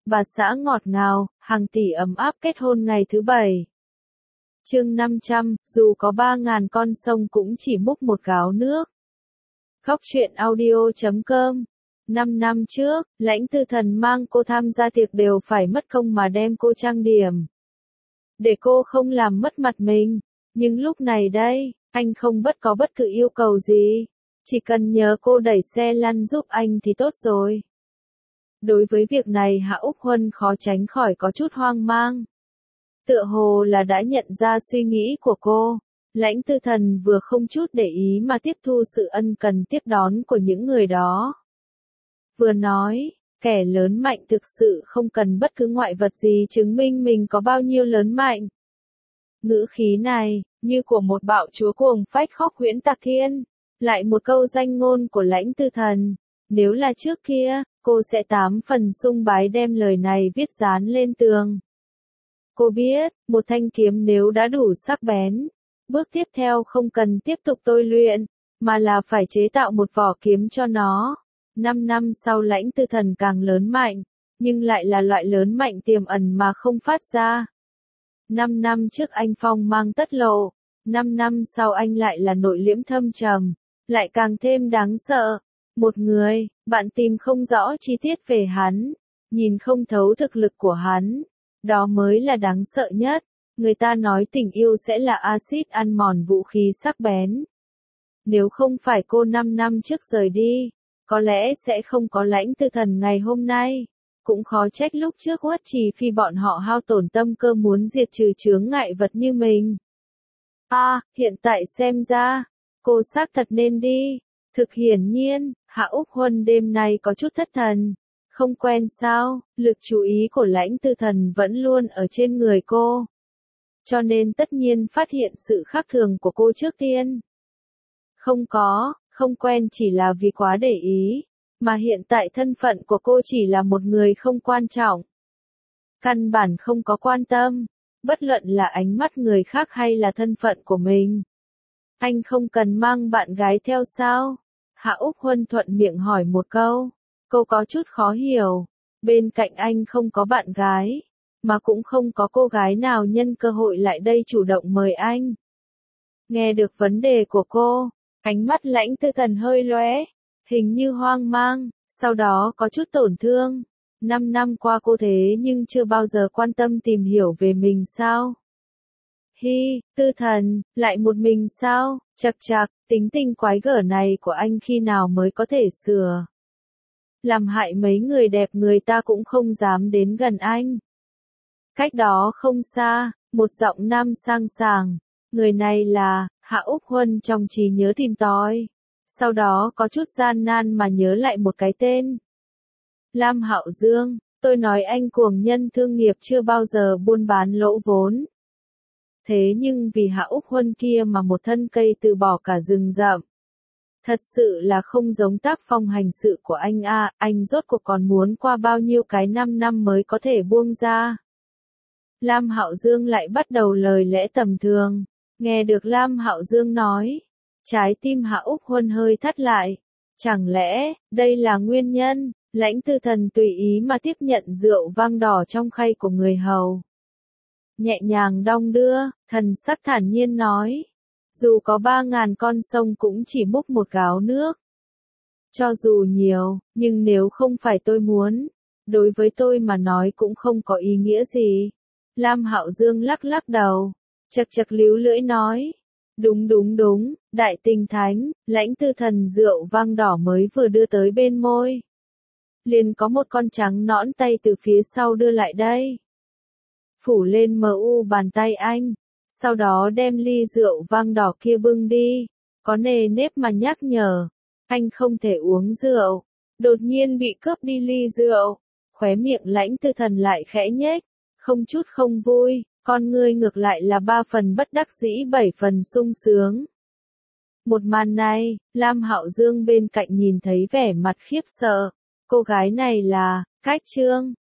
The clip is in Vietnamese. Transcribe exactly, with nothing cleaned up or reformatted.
bà xã ngọt ngào, hàng tỷ ấm áp kết hôn ngày thứ bảy. Chương năm trăm, dù có ba ngàn con sông cũng chỉ múc một gáo nước. Góc truyện audio chấm com. Năm năm trước, Lãnh Tư Thần mang cô tham gia tiệc đều phải mất công mà đem cô trang điểm. Để cô không làm mất mặt mình. Nhưng lúc này đây, anh không bất có bất cứ yêu cầu gì. Chỉ cần nhờ cô đẩy xe lăn giúp anh thì tốt rồi. Đối với việc này Hạ Úc Huân khó tránh khỏi có chút hoang mang. Tựa hồ là đã nhận ra suy nghĩ của cô. Lãnh Tư Thần vừa không chút để ý mà tiếp thu sự ân cần tiếp đón của những người đó. Vừa nói, kẻ lớn mạnh thực sự không cần bất cứ ngoại vật gì chứng minh mình có bao nhiêu lớn mạnh. Ngữ khí này, như của một bạo chúa cuồng phách khóc huyễn tạc thiên. Lại một câu danh ngôn của Lãnh Tư Thần. Nếu là trước kia, cô sẽ tám phần sung bái đem lời này viết dán lên tường. Cô biết, một thanh kiếm nếu đã đủ sắc bén, bước tiếp theo không cần tiếp tục tôi luyện, mà là phải chế tạo một vỏ kiếm cho nó. Năm năm sau Lãnh Tư Thần càng lớn mạnh, nhưng lại là loại lớn mạnh tiềm ẩn mà không phát ra. Năm năm trước anh phong mang tất lộ, năm năm sau anh lại là nội liễm thâm trầm, lại càng thêm đáng sợ. Một người, bạn tìm không rõ chi tiết về hắn, nhìn không thấu thực lực của hắn, đó mới là đáng sợ nhất. Người ta nói tình yêu sẽ là axit ăn mòn vũ khí sắc bén. Nếu không phải cô năm năm trước rời đi, có lẽ sẽ không có Lãnh Tư Thần ngày hôm nay. Cũng khó trách lúc trước Uất Trì Phi bọn họ hao tổn tâm cơ muốn diệt trừ chướng ngại vật như mình. À, hiện tại xem ra, cô xác thật nên đi. Thực hiển nhiên, Hạ Úc Huân đêm nay có chút thất thần. Không quen sao, lực chú ý của Lãnh Tư Thần vẫn luôn ở trên người cô. Cho nên tất nhiên phát hiện sự khác thường của cô trước tiên. Không có, không quen chỉ là vì quá để ý, mà hiện tại thân phận của cô chỉ là một người không quan trọng. Căn bản không có quan tâm, bất luận là ánh mắt người khác hay là thân phận của mình. Anh không cần mang bạn gái theo sao? Hạ Úc Huân thuận miệng hỏi một câu. Cô có chút khó hiểu. Bên cạnh anh không có bạn gái, mà cũng không có cô gái nào nhân cơ hội lại đây chủ động mời anh. Nghe được vấn đề của cô, ánh mắt Lãnh Tư Thần hơi lóe, hình như hoang mang, sau đó có chút tổn thương. Năm năm qua cô thế nhưng chưa bao giờ quan tâm tìm hiểu về mình sao? Hi, Tư Thần, lại một mình sao? Chậc chậc, tính tình quái gở này của anh khi nào mới có thể sửa? Làm hại mấy người đẹp người ta cũng không dám đến gần anh. Cách đó không xa, một giọng nam sang sảng. Người này là, Hạ Úc Huân trong trí nhớ tìm tòi. Sau đó có chút gian nan mà nhớ lại một cái tên. Lam Hạo Dương, tôi nói anh cuồng nhân thương nghiệp chưa bao giờ buôn bán lỗ vốn. Thế nhưng vì Hạ Úc Huân kia mà một thân cây từ bỏ cả rừng rậm. Thật sự là không giống tác phong hành sự của anh a, à, anh rốt cuộc còn muốn qua bao nhiêu cái năm năm mới có thể buông ra. Lam Hạo Dương lại bắt đầu lời lẽ tầm thường. Nghe được Lam Hạo Dương nói, trái tim Hạ Úc Huân hơi thắt lại. Chẳng lẽ, đây là nguyên nhân? Lãnh Tư Thần tùy ý mà tiếp nhận rượu vang đỏ trong khay của người hầu. Nhẹ nhàng đong đưa, thần sắc thản nhiên nói. Dù có ba ngàn con sông cũng chỉ múc một gáo nước. Cho dù nhiều, nhưng nếu không phải tôi muốn, đối với tôi mà nói cũng không có ý nghĩa gì. Lam Hạo Dương lắc lắc đầu, chật chật líu lưỡi nói. Đúng đúng đúng, đại tình thánh, Lãnh Tư Thần rượu vang đỏ mới vừa đưa tới bên môi. Liền có một con trắng nõn tay từ phía sau đưa lại đây. Phủ lên mờ u bàn tay anh, sau đó đem ly rượu vang đỏ kia bưng đi, có nề nếp mà nhắc nhở, anh không thể uống rượu, đột nhiên bị cướp đi ly rượu, khóe miệng Lãnh Tư Thần lại khẽ nhếch, không chút không vui, con ngươi ngược lại là ba phần bất đắc dĩ bảy phần sung sướng. Một màn này, Lam Hạo Dương bên cạnh nhìn thấy vẻ mặt khiếp sợ, cô gái này là, Cách Trương,